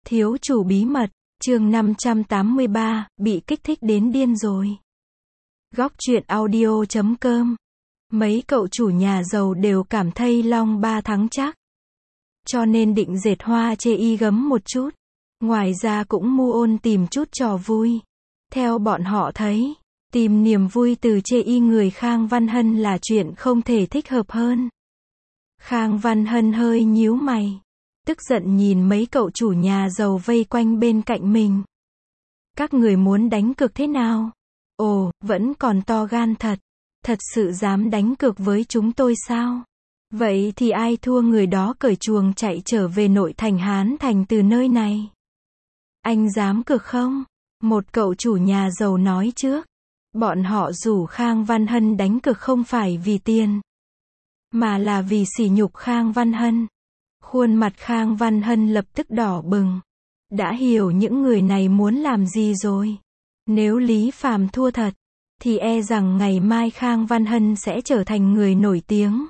Thiếu chủ bí mật, chương 583, bị kích thích đến điên rồi. Góc truyện audio.com. Mấy cậu chủ nhà giàu đều cảm thấy Long Ba thắng chắc. Cho nên định dệt hoa chê y gấm một chút. Ngoài ra cũng mu ôn tìm chút trò vui. Theo bọn họ thấy, tìm niềm vui từ chê y người Khang Văn Hân là chuyện không thể thích hợp hơn. Khang Văn Hân hơi nhíu mày. Tức giận nhìn mấy cậu chủ nhà giàu vây quanh bên cạnh mình. Các người muốn đánh cược thế nào? Ồ, vẫn còn to gan thật. Thật sự dám đánh cược với chúng tôi sao? Vậy thì ai thua người đó cởi chuồng chạy trở về nội thành Hán Thành từ nơi này. Anh dám cược không? Một cậu chủ nhà giàu nói trước. Bọn họ rủ Khang Văn Hân đánh cược không phải vì tiền, mà là vì sỉ nhục Khang Văn Hân. Khuôn mặt Khang Văn Hân lập tức đỏ bừng. Đã hiểu những người này muốn làm gì rồi. Nếu Lý Phàm thua thật, thì e rằng ngày mai Khang Văn Hân sẽ trở thành người nổi tiếng.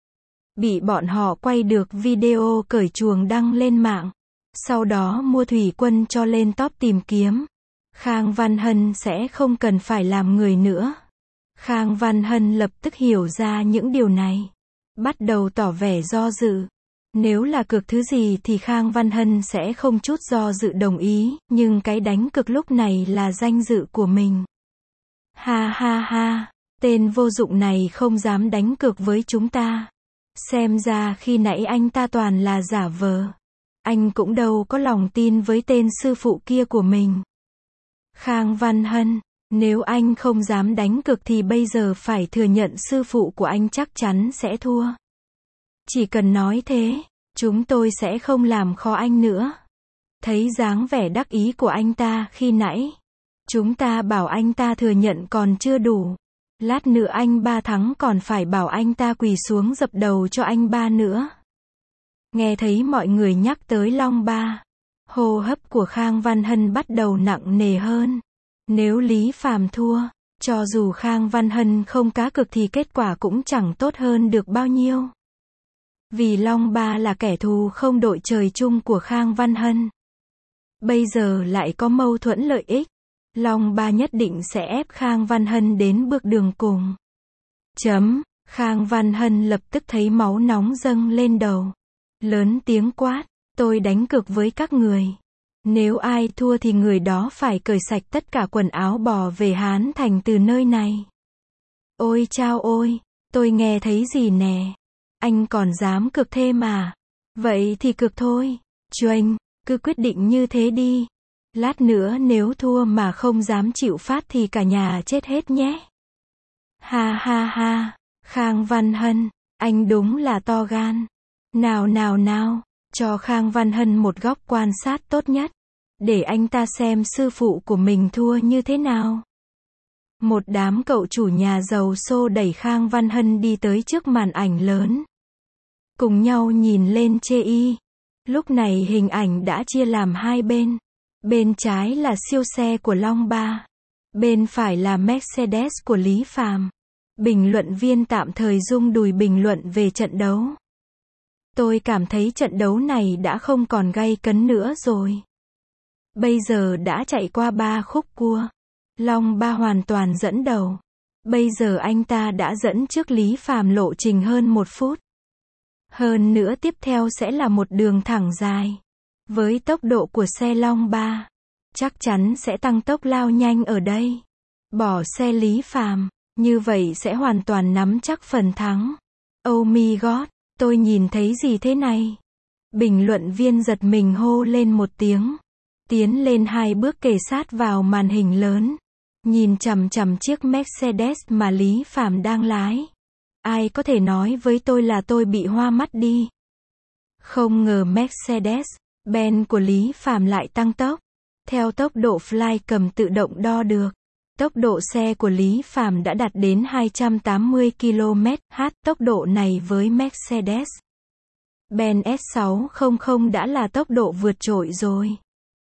Bị bọn họ quay được video cởi chuồng đăng lên mạng. Sau đó mua thủy quân cho lên top tìm kiếm. Khang Văn Hân sẽ không cần phải làm người nữa. Khang Văn Hân lập tức hiểu ra những điều này. Bắt đầu tỏ vẻ do dự. Nếu là cược thứ gì thì Khang Văn Hân sẽ không chút do dự đồng ý, nhưng cái đánh cược lúc này là danh dự của mình. Ha ha ha, tên vô dụng này không dám đánh cược với chúng ta. Xem ra khi nãy anh ta toàn là giả vờ. Anh cũng đâu có lòng tin với tên sư phụ kia của mình. Khang Văn Hân, nếu anh không dám đánh cược thì bây giờ phải thừa nhận sư phụ của anh chắc chắn sẽ thua. Chỉ cần nói thế, chúng tôi sẽ không làm khó anh nữa. Thấy dáng vẻ đắc ý của anh ta khi nãy, chúng ta bảo anh ta thừa nhận còn chưa đủ. Lát nữa anh ba thắng còn phải bảo anh ta quỳ xuống dập đầu cho anh ba nữa. Nghe thấy mọi người nhắc tới Long Ba, hô hấp của Khang Văn Hân bắt đầu nặng nề hơn. Nếu Lý Phàm thua, cho dù Khang Văn Hân không cá cược thì kết quả cũng chẳng tốt hơn được bao nhiêu. Vì Long Ba là kẻ thù không đội trời chung của Khang Văn Hân. Bây giờ lại có mâu thuẫn lợi ích. Long Ba nhất định sẽ ép Khang Văn Hân đến bước đường cùng. Khang Văn Hân lập tức thấy máu nóng dâng lên đầu. Lớn tiếng quát, tôi đánh cược với các người. Nếu ai thua thì người đó phải cởi sạch tất cả quần áo bỏ về Hán Thành từ nơi này. Ôi chao ôi, tôi nghe thấy gì nè. Anh còn dám cược thêm à? Vậy thì cược thôi. Chuênh, cứ quyết định như thế đi. Lát nữa nếu thua mà không dám chịu phát thì cả nhà chết hết nhé. Ha ha ha, Khang Văn Hân, anh đúng là to gan. Nào, cho Khang Văn Hân một góc quan sát tốt nhất. Để anh ta xem sư phụ của mình thua như thế nào. Một đám cậu chủ nhà giàu xô đẩy Khang Văn Hân đi tới trước màn ảnh lớn. Cùng nhau nhìn lên chê y. Lúc này hình ảnh đã chia làm hai bên. Bên trái là siêu xe của Long Ba. Bên phải là Mercedes của Lý Phàm. Bình luận viên tạm thời rung đùi bình luận về trận đấu. Tôi cảm thấy trận đấu này đã không còn gay cấn nữa rồi. Bây giờ đã chạy qua 3 khúc cua. Long Ba hoàn toàn dẫn đầu. Bây giờ anh ta đã dẫn trước Lý Phàm lộ trình hơn 1 phút. Hơn nữa tiếp theo sẽ là một đường thẳng dài. Với tốc độ của xe Long Ba, chắc chắn sẽ tăng tốc lao nhanh ở đây. Bỏ xe Lý Phàm, như vậy sẽ hoàn toàn nắm chắc phần thắng. Oh my god, tôi nhìn thấy gì thế này? Bình luận viên giật mình hô lên một tiếng. Tiến lên 2 bước kề sát vào màn hình lớn. Nhìn chằm chằm chiếc Mercedes mà Lý Phàm đang lái. Ai có thể nói với tôi là tôi bị hoa mắt đi? Không ngờ Mercedes-Benz của Lý Phàm lại tăng tốc. Theo tốc độ fly cầm tự động đo được, tốc độ xe của Lý Phàm đã đạt đến 280 km/h. Tốc độ này với Mercedes-Benz S600 đã là tốc độ vượt trội rồi.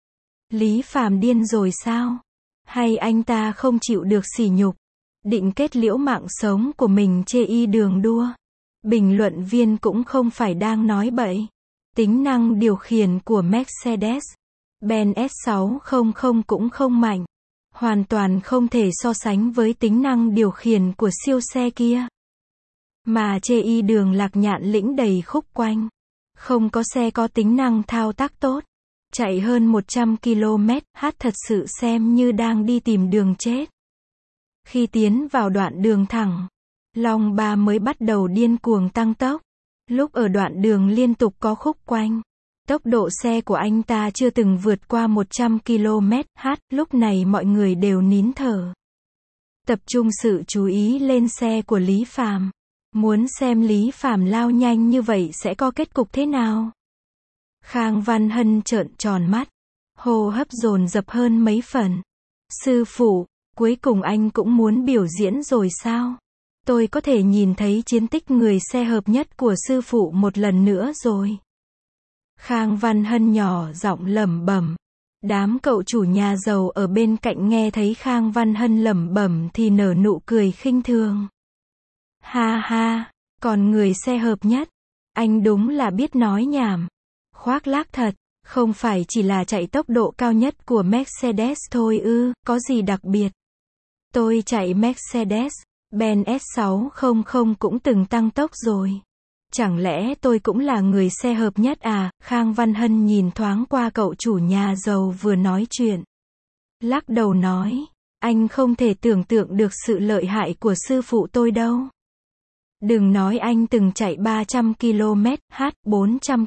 Lý Phàm điên rồi sao? Hay anh ta không chịu được sỉ nhục, định kết liễu mạng sống của mình chê y đường đua? Bình luận viên cũng không phải đang nói bậy. Tính năng điều khiển của Mercedes Benz S600 cũng không mạnh. Hoàn toàn không thể so sánh với tính năng điều khiển của siêu xe kia. Mà chê y đường Lạc Nhạn lĩnh đầy khúc quanh. Không có xe có tính năng thao tác tốt. Chạy hơn 100 km/h thật sự xem như đang đi tìm đường chết. Khi tiến vào đoạn đường thẳng, Long 3 mới bắt đầu điên cuồng tăng tốc. Lúc ở đoạn đường liên tục có khúc quanh, tốc độ xe của anh ta chưa từng vượt qua 100 km/h, lúc này mọi người đều nín thở. Tập trung sự chú ý lên xe của Lý Phàm. Muốn xem Lý Phàm lao nhanh như vậy sẽ có kết cục thế nào? Khang Văn Hân trợn tròn mắt, hô hấp dồn dập hơn mấy phần. Sư phụ, cuối cùng anh cũng muốn biểu diễn rồi sao? Tôi có thể nhìn thấy chiến tích người xe hợp nhất của sư phụ một lần nữa rồi. Khang Văn Hân nhỏ giọng lẩm bẩm. Đám cậu chủ nhà giàu ở bên cạnh nghe thấy Khang Văn Hân lẩm bẩm thì nở nụ cười khinh thường. Ha ha, còn người xe hợp nhất, anh đúng là biết nói nhảm. Khoác lác thật, không phải chỉ là chạy tốc độ cao nhất của Mercedes thôi ư, có gì đặc biệt. Tôi chạy Mercedes, Benz S600 cũng từng tăng tốc rồi. Chẳng lẽ tôi cũng là người xe hợp nhất à? Khang Văn Hân nhìn thoáng qua cậu chủ nhà giàu vừa nói chuyện. Lắc đầu nói, anh không thể tưởng tượng được sự lợi hại của sư phụ tôi đâu. Đừng nói anh từng chạy 300 km/h, 400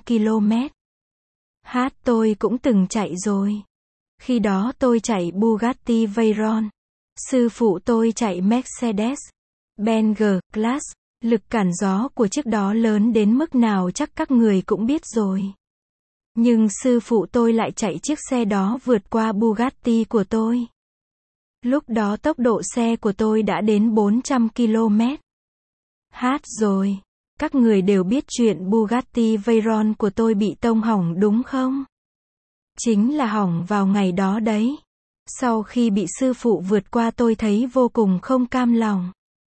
km/h tôi cũng từng chạy rồi. Khi đó tôi chạy Bugatti Veyron. Sư phụ tôi chạy Mercedes Benz G-Class. Lực cản gió của chiếc đó lớn đến mức nào chắc các người cũng biết rồi. Nhưng sư phụ tôi lại chạy chiếc xe đó vượt qua Bugatti của tôi. Lúc đó tốc độ xe của tôi đã đến 400 km/h rồi. Các người đều biết chuyện Bugatti Veyron của tôi bị tông hỏng đúng không? Chính là hỏng vào ngày đó đấy. Sau khi bị sư phụ vượt qua tôi thấy vô cùng không cam lòng.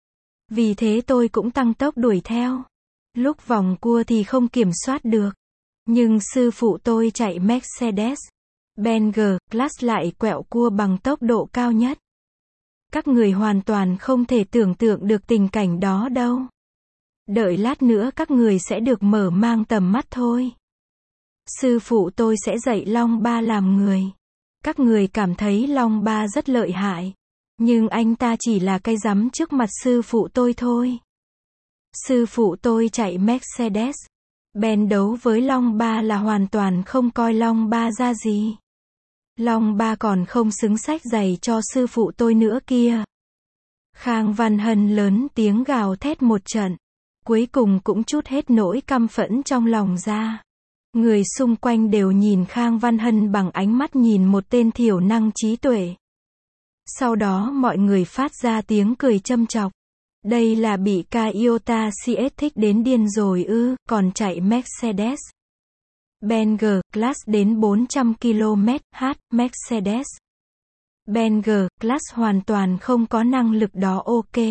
Vì thế tôi cũng tăng tốc đuổi theo. Lúc vòng cua thì không kiểm soát được. Nhưng sư phụ tôi chạy Mercedes Benz G-Class lại quẹo cua bằng tốc độ cao nhất. Các người hoàn toàn không thể tưởng tượng được tình cảnh đó đâu. Đợi lát nữa các người sẽ được mở mang tầm mắt thôi. Sư phụ tôi sẽ dạy Long Ba làm người. Các người cảm thấy Long Ba rất lợi hại. Nhưng anh ta chỉ là cái rắm trước mặt sư phụ tôi thôi. Sư phụ tôi chạy Mercedes Benz đấu với Long Ba là hoàn toàn không coi Long Ba ra gì. Long Ba còn không xứng xách giày cho sư phụ tôi nữa kia. Khang Văn Hân lớn tiếng gào thét một trận. Cuối cùng cũng trút hết nỗi căm phẫn trong lòng ra. Người xung quanh đều nhìn Khang Văn Hân bằng ánh mắt nhìn một tên thiểu năng trí tuệ. Sau đó mọi người phát ra tiếng cười châm chọc. Đây là bị Toyota CS thích đến điên rồi ư, còn chạy Mercedes Benz G-Class đến 400 km/h, Mercedes Benz G-Class hoàn toàn không có năng lực đó ok.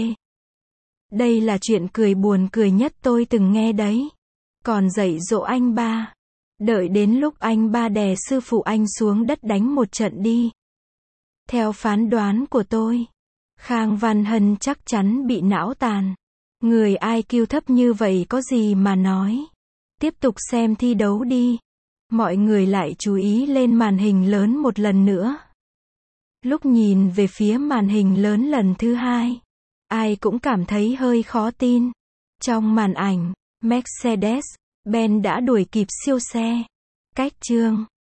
Đây là chuyện cười buồn cười nhất tôi từng nghe đấy. Còn dạy dỗ anh ba. Đợi đến lúc anh ba đè sư phụ anh xuống đất đánh một trận đi. Theo phán đoán của tôi, Khang Văn Hân chắc chắn bị não tàn. Người IQ thấp như vậy có gì mà nói. Tiếp tục xem thi đấu đi. Mọi người lại chú ý lên màn hình lớn một lần nữa. Lúc nhìn về phía màn hình lớn lần thứ hai, ai cũng cảm thấy hơi khó tin. Trong màn ảnh, Mercedes Benz đã đuổi kịp siêu xe. Cách chương